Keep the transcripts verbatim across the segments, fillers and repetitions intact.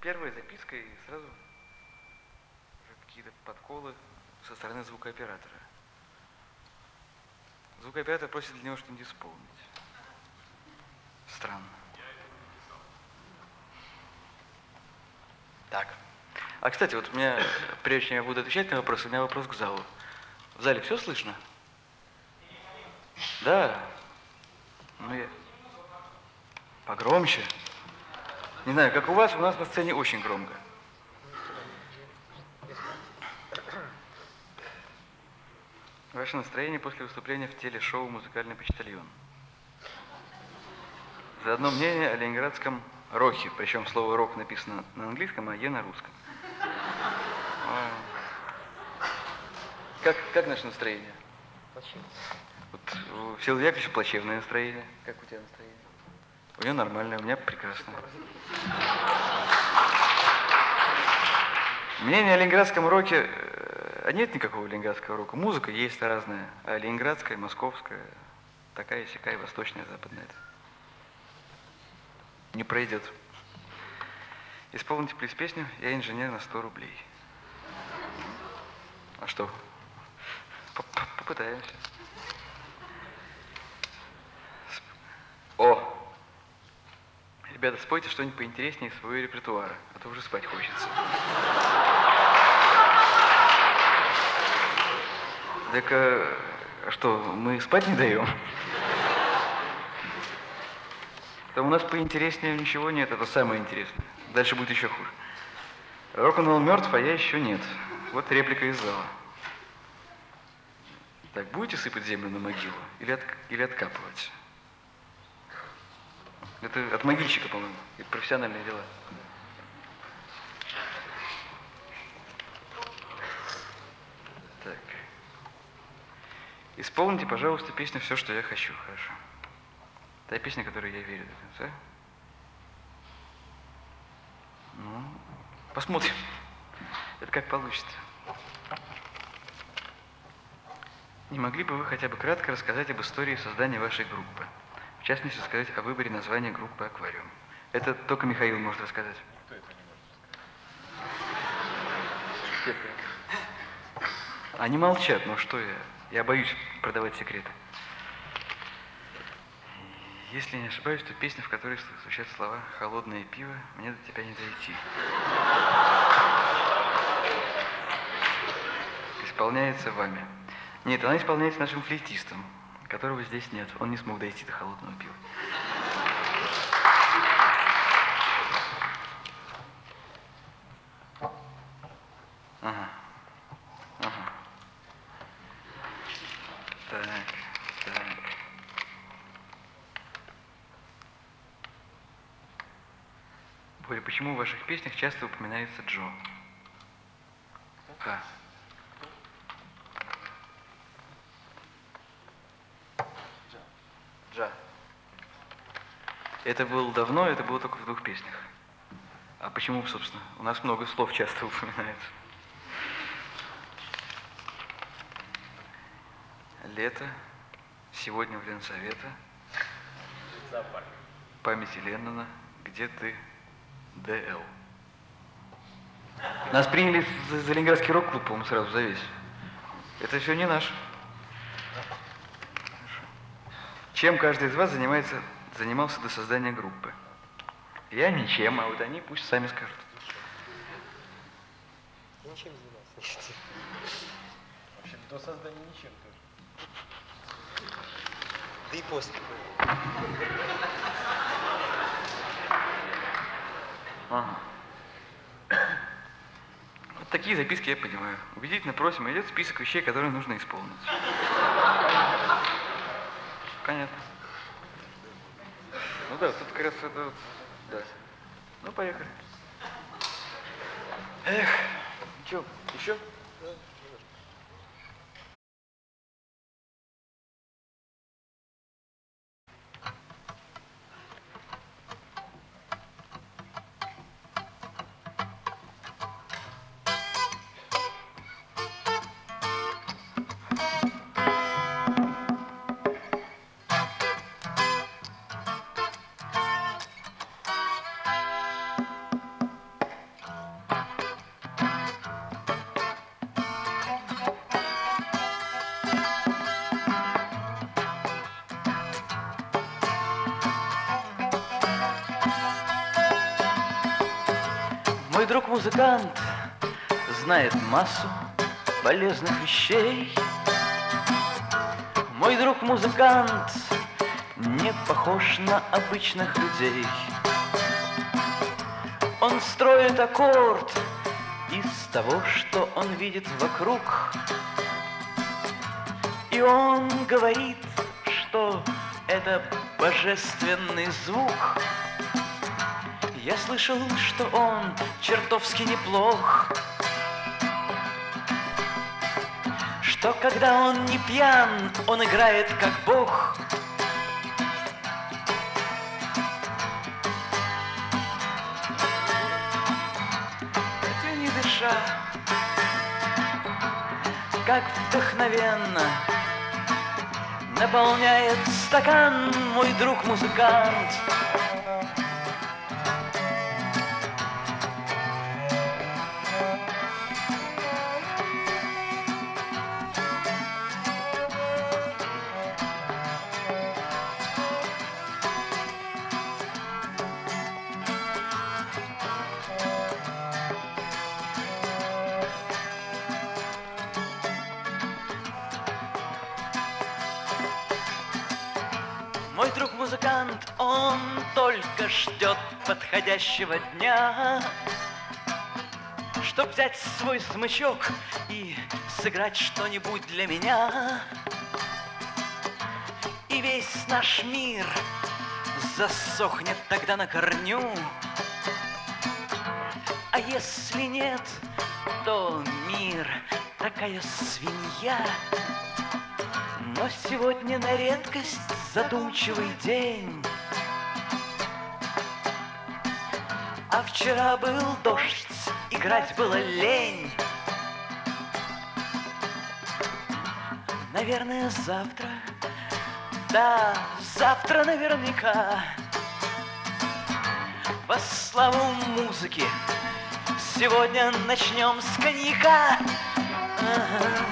Первая записка и сразу уже какие-то подколы со стороны звукооператора. Звукооператор просит для него что-нибудь исполнить. Странно. Так. А, кстати, вот у меня, прежде чем я буду отвечать на вопрос, у меня вопрос к залу. В зале все слышно? Да. Ну, я... Погромче. Не знаю, как у вас, у нас на сцене очень громко. Ваше настроение после выступления в телешоу «Музыкальный почтальон». Заодно мнение о ленинградском роке. Причем слово «рок» написано на английском, а «е» на русском. Как, как наше настроение? Плачевное. Вот у Всеволода Яковлевича плачевное настроение. Как у тебя настроение? У него нормальное, у меня прекрасное. Мнение о ленинградском роке... А нет никакого ленинградского рока. Музыка есть разная. А ленинградская, московская, такая, сякая, восточная, западная. Не пройдет. Исполните, плиз, песню «Я инженер» на сто рублей. А что? Попытаемся. О! Ребята, спойте что-нибудь поинтереснее из своего репертуара, а то уже спать хочется. Так, а что, мы спать не даем? Там у нас поинтереснее ничего нет, это самое интересное. Дальше будет еще хуже. Рок-н-ролл мертв, а я еще нет. Вот реплика из зала. Так, будете сыпать землю на могилу или, от, или откапывать? Это от могильщика, по-моему. Это профессиональные дела. Так. Исполните, пожалуйста, песню «Все, что я хочу». Хорошо. Та песня, которой я верю до конца. Ну, посмотрим. Это как получится. Не могли бы вы хотя бы кратко рассказать об истории создания вашей группы? В частности, сказать о выборе названия группы «Аквариум». Это только Михаил может рассказать. Кто это не может рассказать? Они молчат, ну что я? Я боюсь продавать секреты. Если не ошибаюсь, то песня, в которой звучат слова «Холодное пиво, мне до тебя не дойти». Исполняется вами. Нет, она исполняется нашим флейтистом, которого здесь нет. Он не смог дойти до холодного пива. Ага. Ага. Так, так. Боря, почему в ваших песнях часто упоминается Джо? А. Джа. Это было давно, это было только в двух песнях. А почему, собственно? У нас много слов часто упоминается. Лето. Сегодня в Ленсовета. Зоопарк. Памяти Леннона. Где ты? ДЛ. Нас приняли за, за ленинградский рок-клуб, по-моему, сразу завесь. Это все не наш. Чем каждый из вас занимается, занимался до создания группы? Я ничем, а вот они пусть сами скажут. Я ничем не занимался. Вообще, до создания ничем тоже. Да и после. Ага. Вот такие записки я понимаю. Убедительно просим, идет список вещей, которые нужно исполнить. Понятно. Ну да, тут как раз это вот, да. Ну, поехали. Эх, что, еще? Мой друг музыкант знает массу полезных вещей. Мой друг музыкант не похож на обычных людей. Он строит аккорд из того, что он видит вокруг. И он говорит, что это божественный звук. Я слышал, что он чертовски неплох, что когда он не пьян, он играет как бог. Хотя не дыша, как вдохновенно наполняет стакан мой друг музыкант. Мой друг музыкант, он только ждет подходящего дня, чтоб взять свой смычок и сыграть что-нибудь для меня. И весь наш мир засохнет тогда на корню. А если нет, то мир такая свинья. Но сегодня на редкость задумчивый день, а вчера был дождь, играть было лень. Наверное, завтра, да, завтра наверняка во славу музыки сегодня начнем с коньяка. Ага.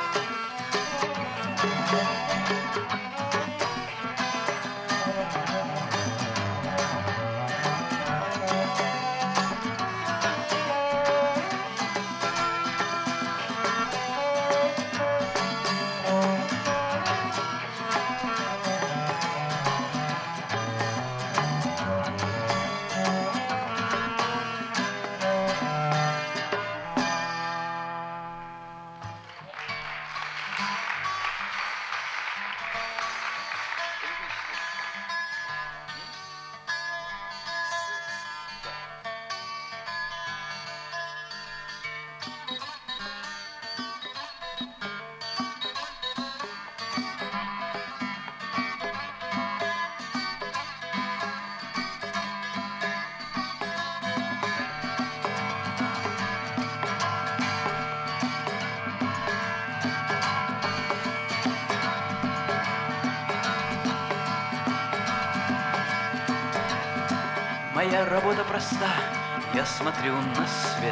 Моя работа проста, я смотрю на свет.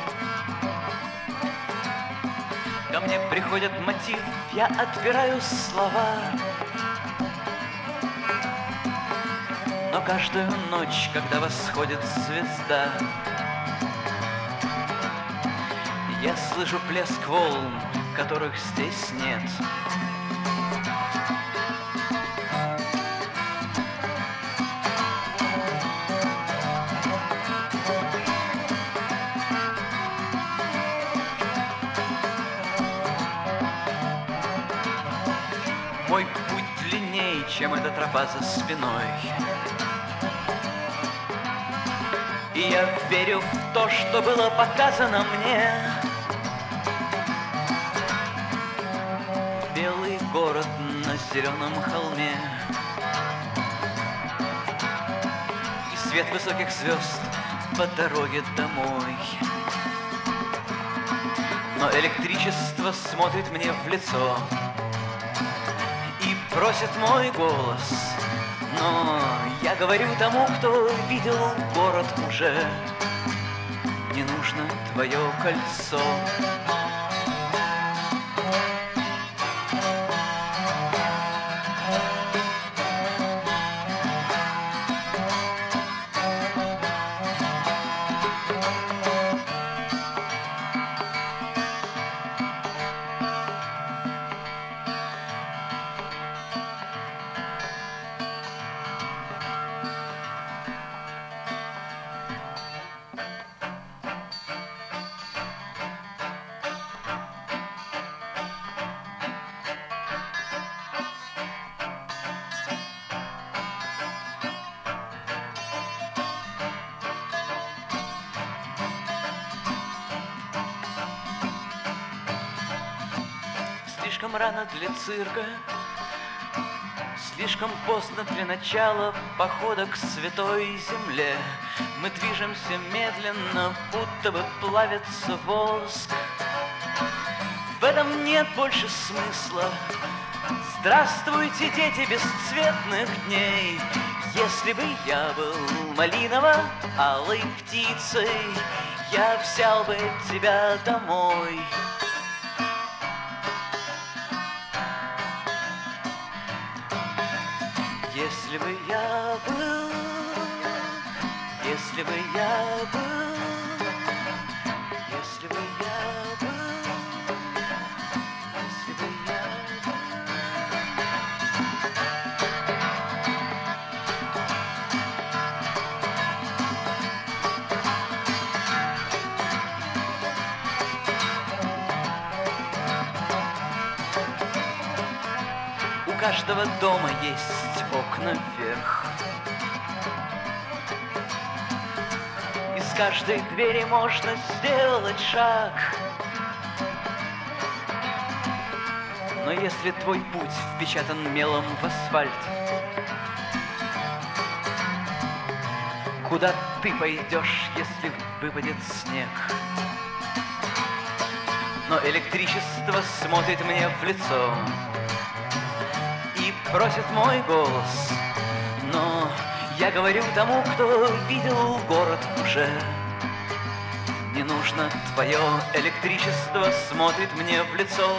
Ко мне приходит мотив, я отбираю слова. Но каждую ночь, когда восходит звезда, я слышу плеск волн, которых здесь нет. Мой путь длиннее, чем эта тропа за спиной. И я верю в то, что было показано мне. Белый город на зеленом холме и свет высоких звезд по дороге домой. Но электричество смотрит мне в лицо и просит мой голос. Но я говорю тому, кто видел город уже: не нужно твое кольцо. слишком рано для цирка, слишком поздно для начала похода к святой земле. Мы движемся медленно, будто бы плавится воск. В этом нет больше смысла. Здравствуйте, дети бесцветных дней. Если бы я был малиново-алой птицей, я взял бы тебя домой. Если бы я был, если бы я был, если бы я был, если бы я был. У каждого дома есть окна вверх. Из каждой двери можно сделать шаг. Но если твой путь впечатан мелом в асфальт, куда ты пойдешь, если выпадет снег? Но электричество смотрит мне в лицо и просит мой голос. Но я говорю тому, кто видел город уже: не нужно твое электричество, смотрит мне в лицо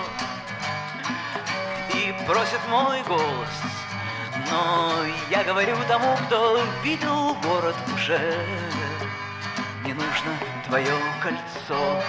и просит мой голос. Но я говорю тому, кто видел город уже: не нужно твое кольцо.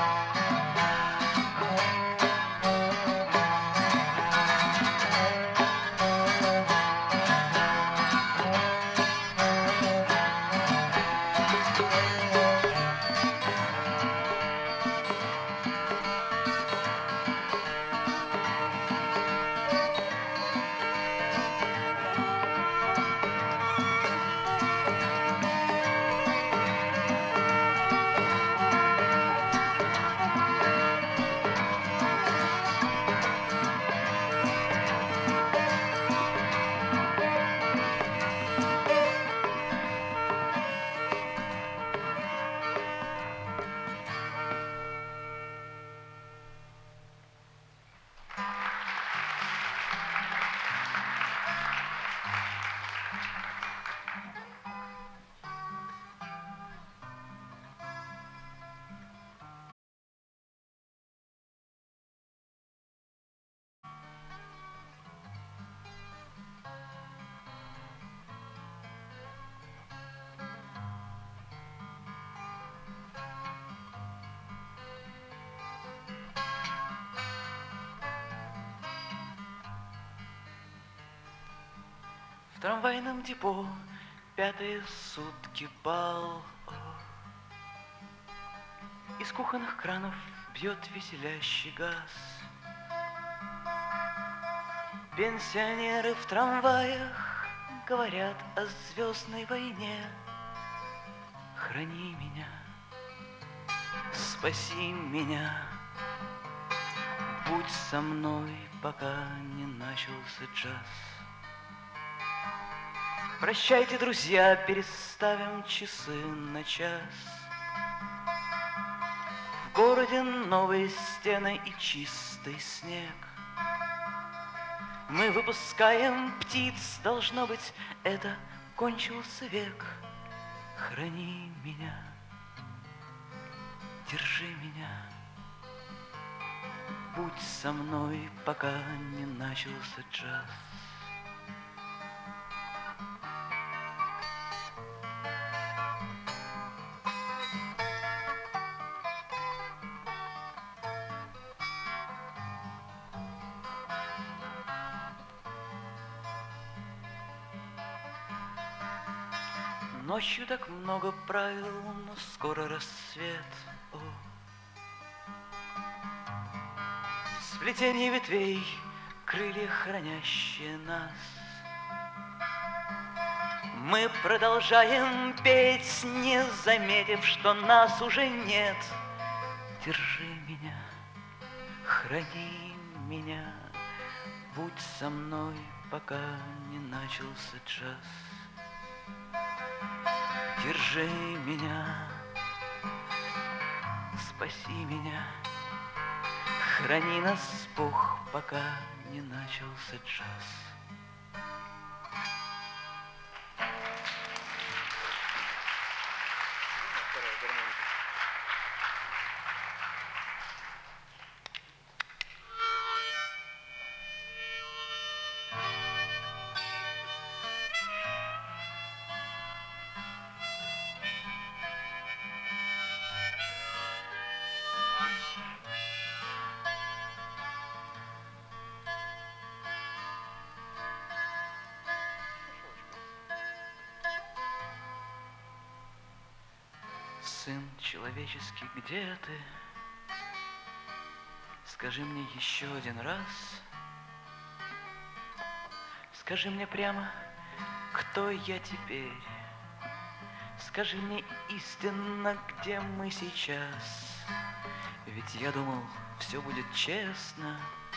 В трамвайном депо пятые сутки бал. Из кухонных кранов бьет веселящий газ. Пенсионеры в трамваях говорят о звездной войне. Храни меня, спаси меня, будь со мной, пока не начался джаз. Прощайте, друзья, переставим часы на час. В городе новые стены и чистый снег. Мы выпускаем птиц, должно быть, это кончился век. Храни меня, держи меня, будь со мной, пока не начался джаз. Ночью так много правил, но скоро рассвет. О. Сплетение ветвей, крылья, хранящие нас. Мы продолжаем петь, не заметив, что нас уже нет. Держи меня, храни меня, будь со мной, пока не начался час. Держи меня, спаси меня, храни нас, Бог, пока не начался час. Сын человеческий, где ты? Скажи мне еще один раз. Скажи мне прямо, кто я теперь? Скажи мне истинно, где мы сейчас? Ведь я думал, все будет честно.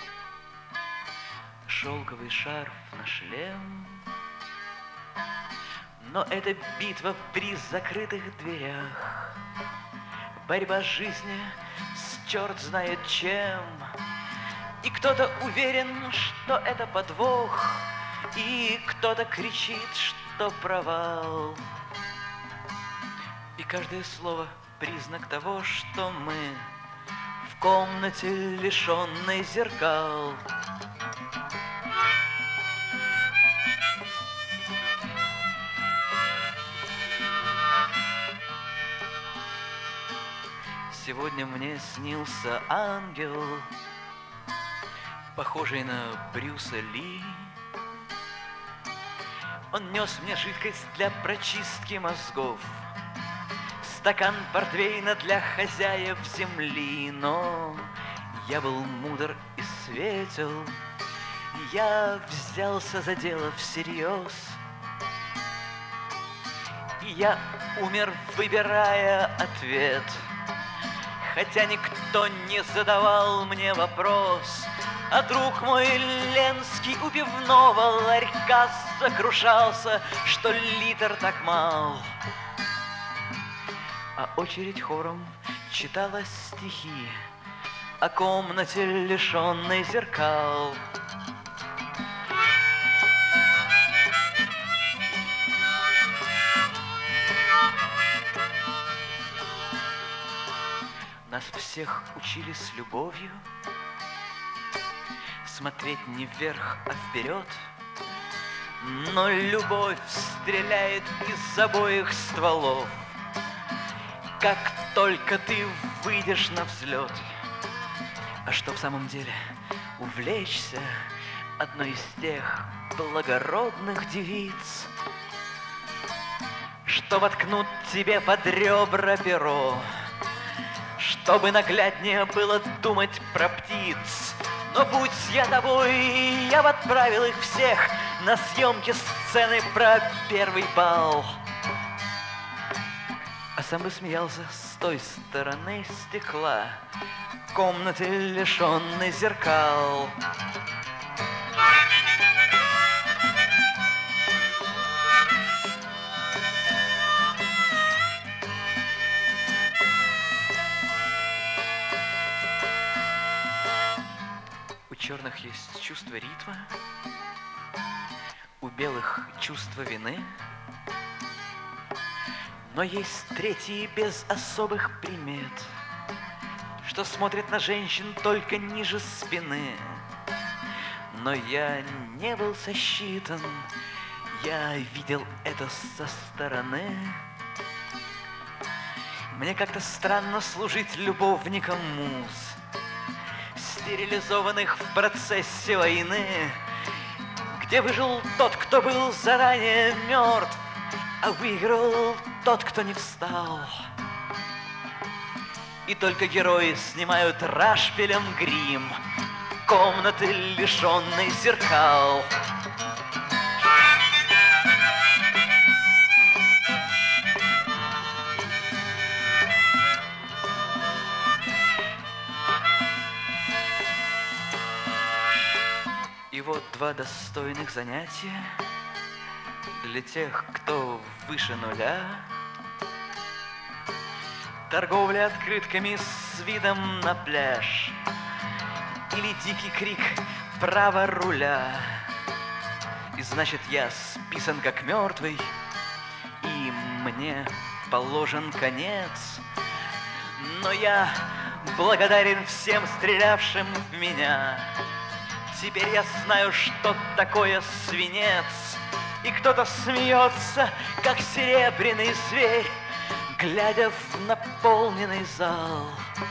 Шелковый шарф на шлем. Но это битва при закрытых дверях, борьба жизни с черт знает чем. И кто-то уверен, что это подвох, и кто-то кричит, что провал. И каждое слово признак того, что мы в комнате, лишенной зеркал. Сегодня мне снился ангел, похожий на Брюса Ли. Он нес мне жидкость для прочистки мозгов, стакан портвейна для хозяев земли. Но я был мудр и светел, я взялся за дело всерьез. И я умер, выбирая ответ, хотя никто не задавал мне вопрос. А друг мой Ленский у пивного ларька сокрушался, что литр так мал. А очередь хором читала стихи о комнате, лишенной зеркал. Нас всех учили с любовью смотреть не вверх, а вперед. Но любовь стреляет из обоих стволов, как только ты выйдешь на взлет. А что в самом деле увлечься одной из тех благородных девиц, что воткнут тебе под ребра перо, чтобы нагляднее было думать про птиц. Но будь я тобой, я бы отправил их всех на съемки сцены про первый бал. А сам бы смеялся с той стороны стекла, комнаты, лишенной зеркал. У черных есть чувство ритма, у белых чувство вины, но есть третьи без особых примет, что смотрят на женщин только ниже спины. Но я не был сосчитан, я видел это со стороны. Мне как-то странно служить любовником муз, стерилизованных в процессе войны, где выжил тот, кто был заранее мертв, а выиграл тот, кто не встал. И только герои снимают рашпилем грим комнаты, лишенной зеркал. два достойных занятия для тех, кто выше нуля. Торговля открытками с видом на пляж или дикий крик «право руля». И значит, я списан как мертвый, и мне положен конец. Но я благодарен всем стрелявшим в меня. Теперь я знаю, что такое свинец. И кто-то смеется, как серебряный зверь, глядя в наполненный зал.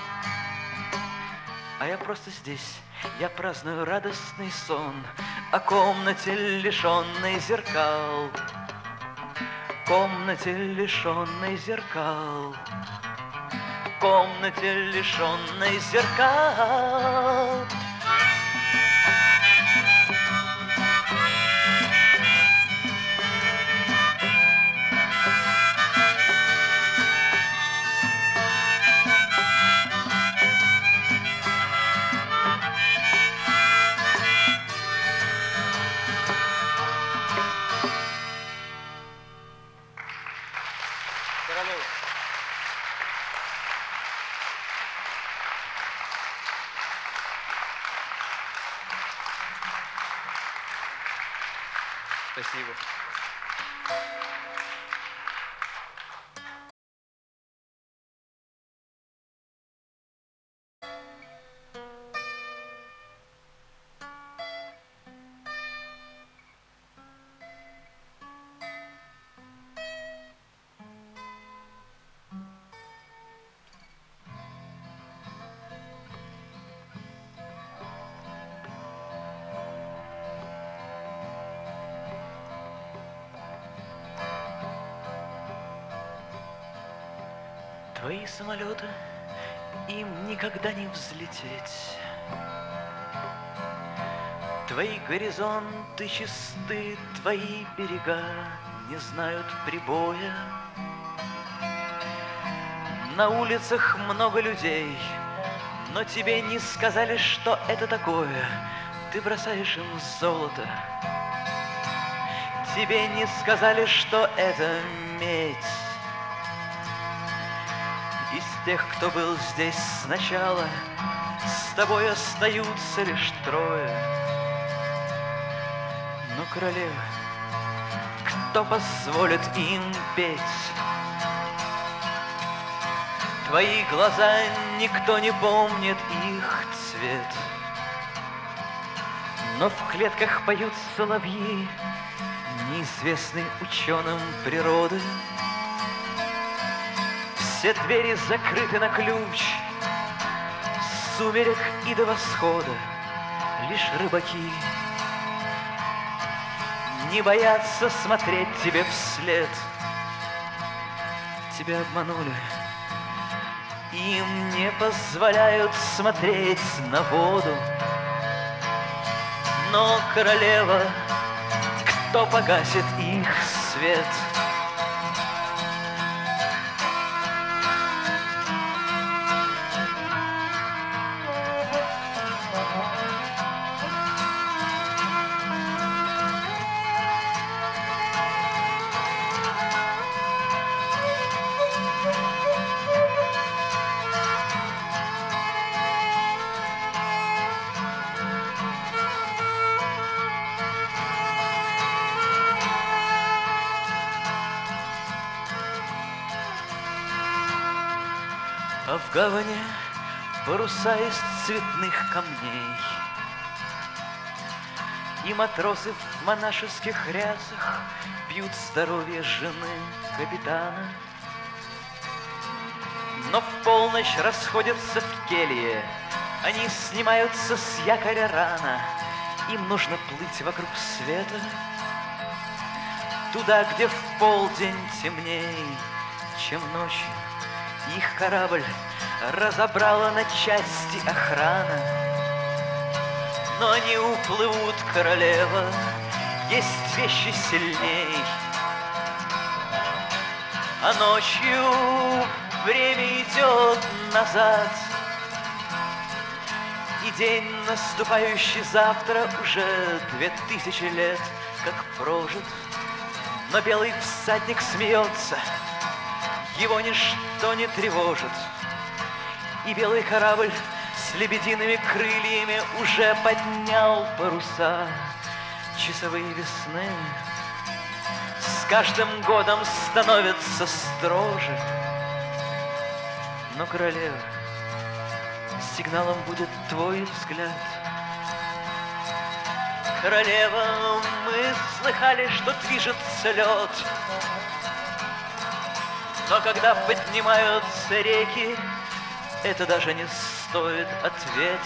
А я просто здесь, я праздную радостный сон о комнате, лишенной зеркал. Комнате, лишенной зеркал. Комнате, лишенной зеркал. Спасибо. Твои самолеты, им никогда не взлететь. Твои горизонты чисты, твои берега не знают прибоя. На улицах много людей, но тебе не сказали, что это такое. Ты бросаешь им золото. Тебе не сказали, что это медь. Из тех, кто был здесь сначала, с тобой остаются лишь трое. Но, королева, кто позволит им петь? Твои глаза, никто не помнит их цвет. Но в клетках поют соловьи, неизвестные ученым природы. Все двери закрыты на ключ, с сумерек и до восхода. Лишь рыбаки не боятся смотреть тебе вслед. Тебя обманули, им не позволяют смотреть на воду. Но, королева, кто погасит их свет? А в гавани паруса из цветных камней, и матросы в монашеских рясах пьют здоровье жены капитана. Но в полночь расходятся в келье, они снимаются с якоря рано. Им нужно плыть вокруг света, туда, где в полдень темней, чем ночью. Их корабль разобрала на части охрана. Но они уплывут, королева, есть вещи сильней. А ночью время идет назад, и день, наступающий завтра, уже две тысячи лет, как прожит. Но белый всадник смеется, его ничто не тревожит. И белый корабль с лебедиными крыльями уже поднял паруса. Часовые весны с каждым годом становятся строже. Но, королева, сигналом будет твой взгляд. Королева, мы слыхали, что движется лед, но когда поднимаются реки, это даже не стоит ответа.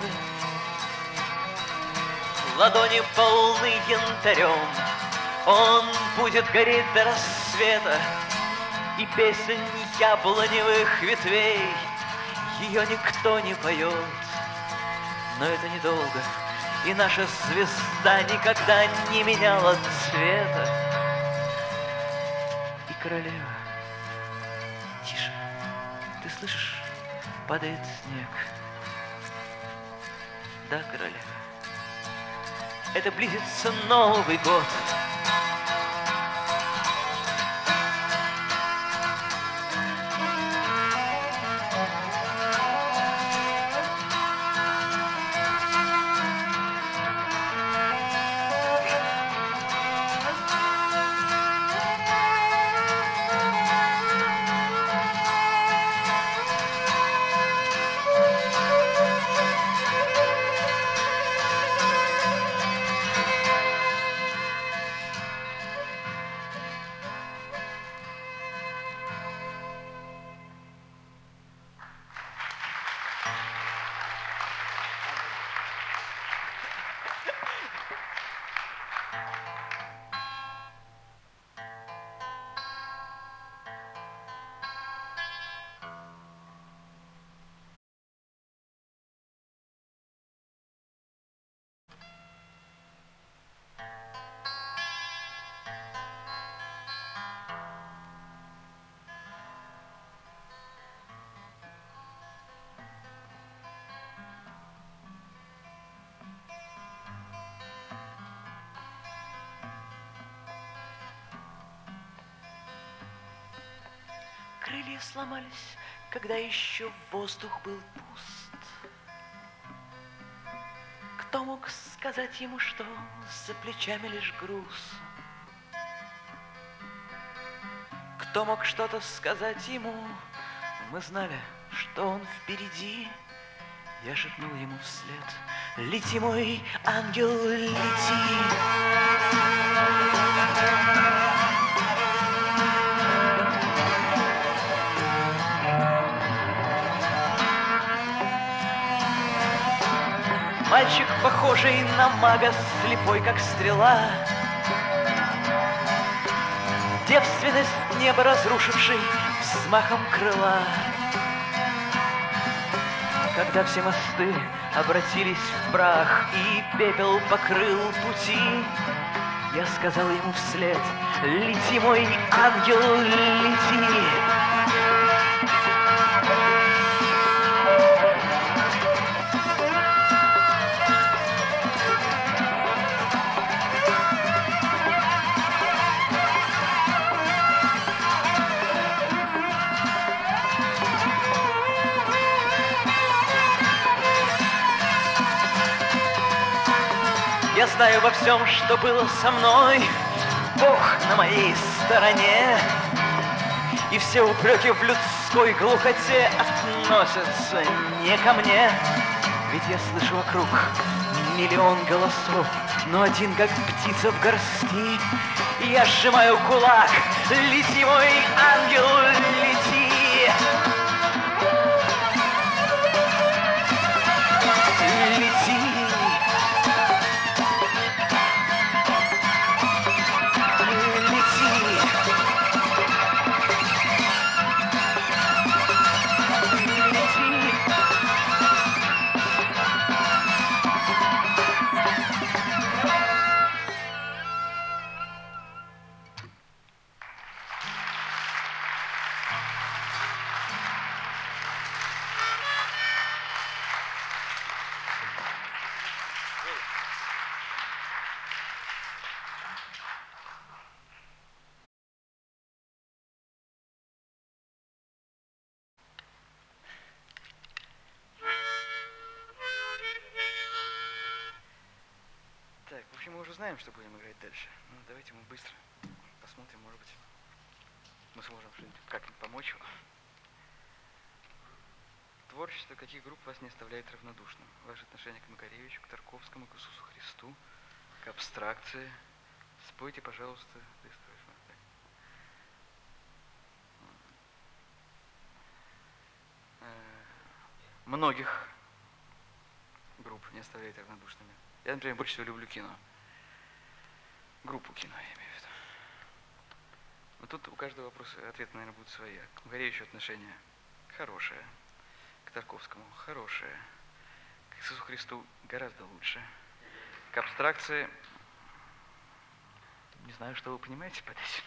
Ладони полны янтарем, он будет гореть до рассвета, и песнь яблоневых ветвей ее никто не поет. Но это недолго, и наша звезда никогда не меняла цвета. И королева, тише, ты слышишь, падает снег. Да, королева, это близится Новый год. Крылья сломались, когда еще воздух был пуст. Кто мог сказать ему, что за плечами лишь груз? Кто мог что-то сказать ему? Мы знали, что он впереди. Я шепнул ему вслед: лети, мой ангел, лети. Мальчик, похожий на мага, слепой, как стрела, девственность неба разрушивший взмахом крыла. Когда все мосты обратились в прах и пепел покрыл пути, я сказал ему вслед: лети, мой ангел, лети. Я знаю во всем, что было со мной, Бог на моей стороне, и все упреки в людской глухоте относятся не ко мне. Ведь я слышу вокруг миллион голосов, но один, как птица в горсти, и я сжимаю кулак: лети, мой ангел, лети. Лети. знаем, что будем играть дальше. Ну, давайте мы быстро посмотрим, может быть, мы сможем что-нибудь как-нибудь помочь вам. Творчество каких групп вас не оставляет равнодушным? Ваше отношение к Макаревичу, к Тарковскому, к Иисусу Христу, к абстракции. Спойте, пожалуйста, ты строишь монастырь. Многих групп не оставляет равнодушными. Я, например, больше всего люблю кино. Группу кино, я имею в виду. Но тут у каждого вопроса ответ, наверное, будет своя. К Макаревичу отношение хорошее, к Тарковскому хорошее, к Иисусу Христу гораздо лучше, к абстракции, не знаю, что вы понимаете под этим.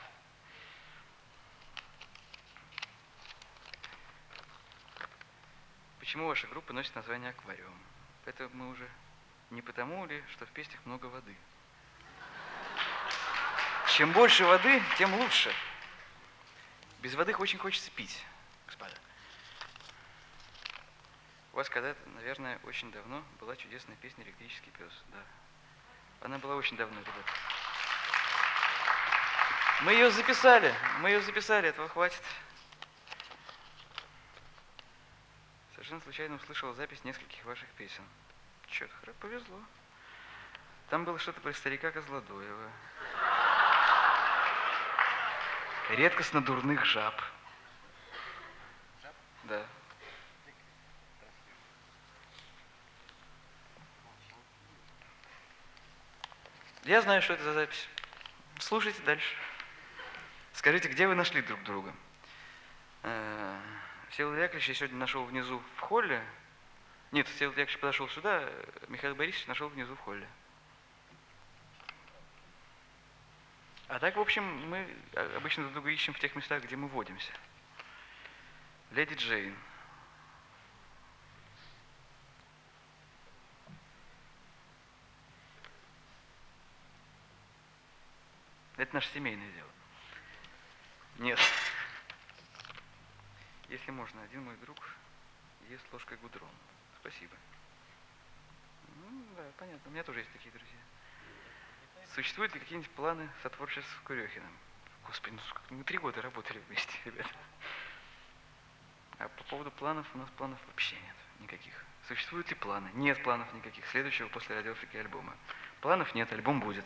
Почему ваша группа носит название «Аквариум»? Это мы уже не потому ли, что в песнях много воды? Чем больше воды, тем лучше. Без воды очень хочется пить, господа. У вас когда-то, наверное, очень давно была чудесная песня «Электрический пес». Да. Она была очень давно, ребята. Мы ее записали, мы ее записали, этого хватит. Совершенно случайно услышал запись нескольких ваших песен. Чё-то повезло. Там было что-то про старика Козлодоева. Редкостно дурных жаб. Жаб? Да. Я знаю, что это за запись. Слушайте дальше. Скажите, где вы нашли друг друга? Всеволод Яковлевич я сегодня нашел внизу в холле. Нет, Всеволод Яковлевич подошел сюда, Михаил Борисович нашел внизу в холле. А так, в общем, мы обычно друг друга ищем в тех местах, где мы водимся. Леди Джейн. Это наше семейное дело. Нет. Если можно, один мой друг ест ложкой гудрон. Спасибо. Ну, да, понятно. У меня тоже есть такие друзья. Существуют ли какие-нибудь планы сотворчества с Курехиным? Господи, ну мы три года работали вместе, ребята. А по поводу планов, у нас планов вообще нет никаких. Существуют ли планы? Нет планов никаких. Следующего после радиофрики альбома. Планов нет, альбом будет.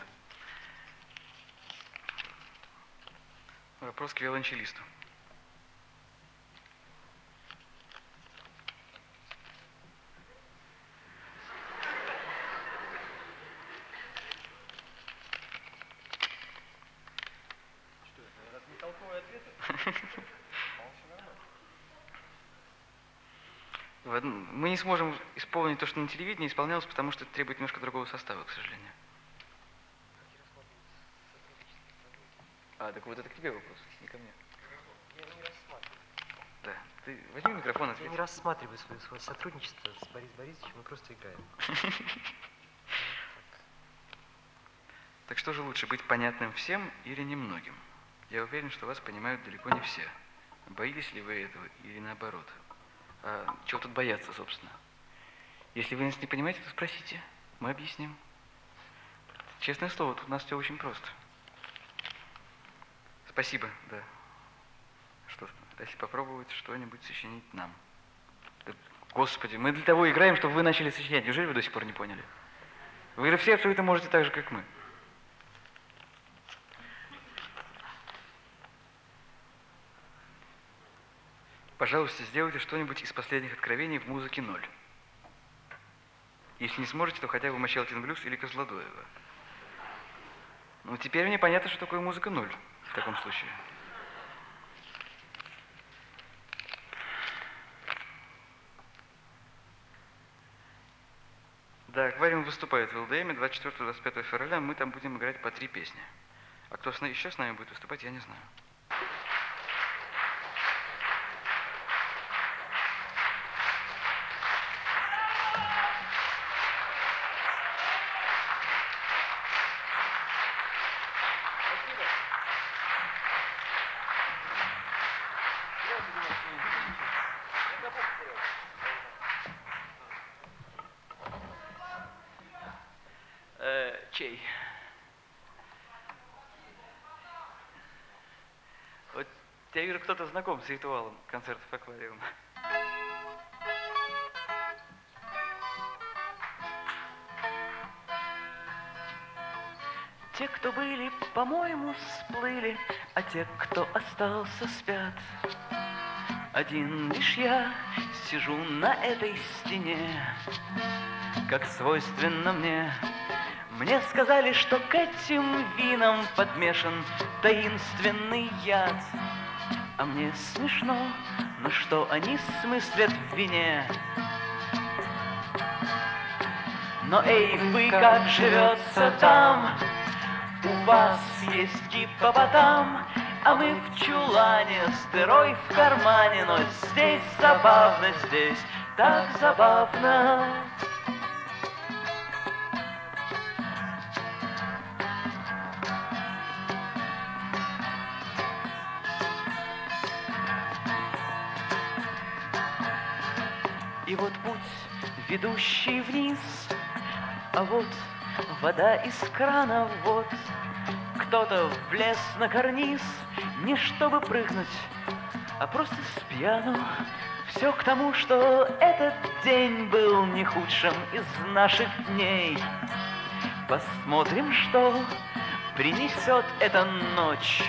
Вопрос к виолончелисту. Что это? Раз не толковые ответы? Мы не сможем исполнить то, что на телевидении исполнялось, потому что это требует немножко другого состава, к сожалению. А, так вот это к тебе вопрос, не ко мне. Я не рассматриваю. Да, ты возьми микрофон, ответь. Я не рассматриваю свое, свое сотрудничество с Борисом Борисовичем, мы просто играем. Так что же лучше, быть понятным всем или немногим? Я уверен, что вас понимают далеко не все. Боитесь ли вы этого или наоборот? А чего тут бояться, собственно? Если вы нас не понимаете, то спросите. Мы объясним. Честное слово, тут у нас все очень просто. Спасибо, да. Что, если попробовать что-нибудь сочинить нам? Да, Господи, мы для того играем, чтобы вы начали сочинять. Неужели вы до сих пор не поняли? Вы же все абсолютно можете так же, как мы. Пожалуйста, сделайте что-нибудь из последних откровений в музыке ноль. Если не сможете, то хотя бы Мочалкин блюз или Козлодоева. Ну, теперь мне понятно, что такое музыка ноль в таком случае. Да, «Аквариум» выступает в эл дэ эме двадцать четвёртого — двадцать пятого февраля. Мы там будем играть по три песни. А кто еще с нами будет выступать, я не знаю. Чей? Я вижу, кто-то знаком с ритуалом концертов аквариума. Те, кто были, по-моему, сплыли, а те, кто остался, спят. Один лишь я сижу на этой стене, как свойственно мне. Мне сказали, что к этим винам подмешан таинственный яд. А мне смешно, но что они смыслят в вине? Но эй, вы, как живется там? У вас есть гиппопотам, а мы в чулане с дырой в кармане. Но здесь забавно, здесь так забавно. И вот путь, ведущий вниз, а вот вода из крана, вот кто-то влез на карниз, не чтобы прыгнуть, а просто спьяну. Все к тому, что этот день был не худшим из наших дней. Посмотрим, что принесет эта ночь.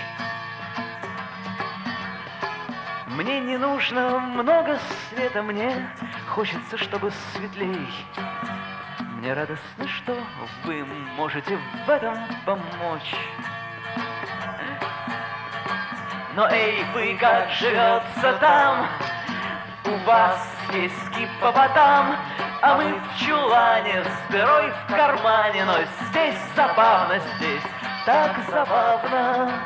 Мне не нужно много света, мне хочется, чтобы светлей. Мне радостно, что вы можете в этом помочь. Но эй, вы, как живется там? У вас есть гиппопотам, а мы в чулане с дырой в кармане. Но здесь забавно, здесь так забавно.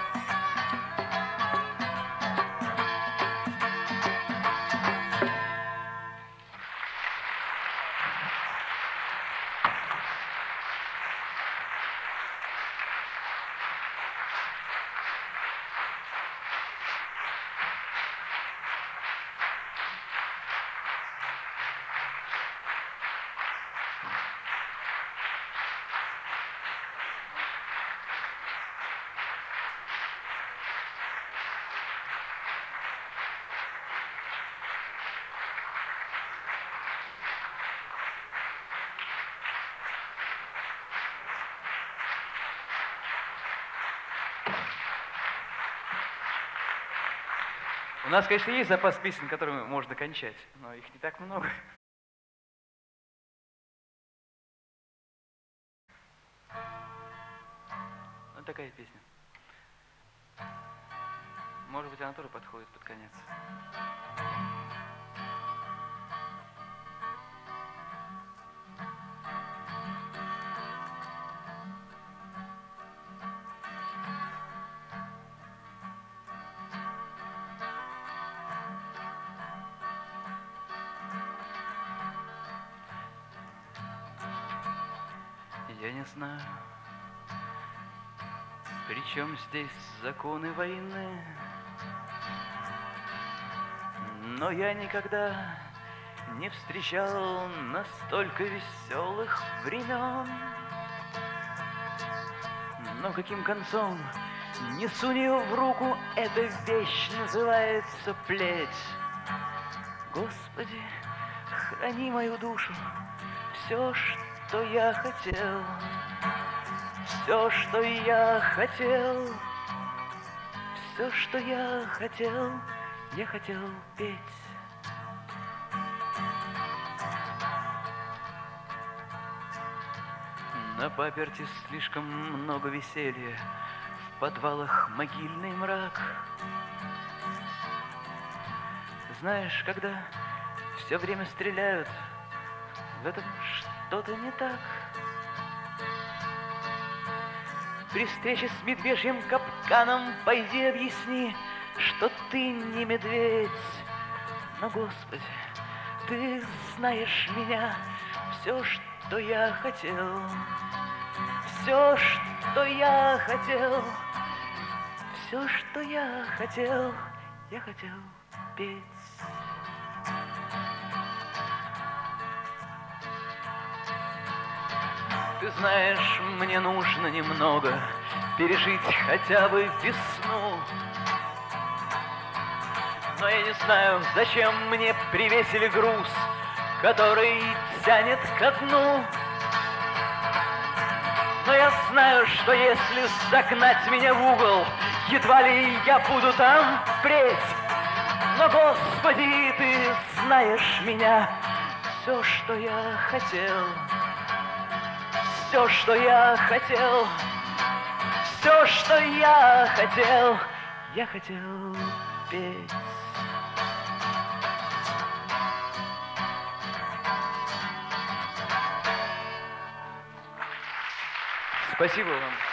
У нас, конечно, есть запас песен, которыми можно кончать, но их не так много. Вот такая песня. Может быть, она тоже подходит под конец. Я не знаю, при чем здесь законы войны, но я никогда не встречал настолько веселых времен. Но каким концом не сунь ее в руку, эта вещь называется плеть. Господи, храни мою душу, все, что я хотел, все, что я хотел, все, что я хотел, я хотел петь. На паперти слишком много веселья, в подвалах могильный мрак. Знаешь, когда все время стреляют, в этом что-то не так. При встрече с медвежьим капканом пойди объясни, что ты не медведь. Но, Господи, ты знаешь меня, все, что я хотел, все, что я хотел, все, что я хотел, я хотел петь. Ты знаешь, мне нужно немного пережить хотя бы весну. Но я не знаю, зачем мне привесили груз, который тянет ко дну. Но я знаю, что если загнать меня в угол, едва ли я буду там впредь. Но, Господи, Ты знаешь меня, все, что я хотел, все, что я хотел, все, что я хотел, я хотел петь. Спасибо вам.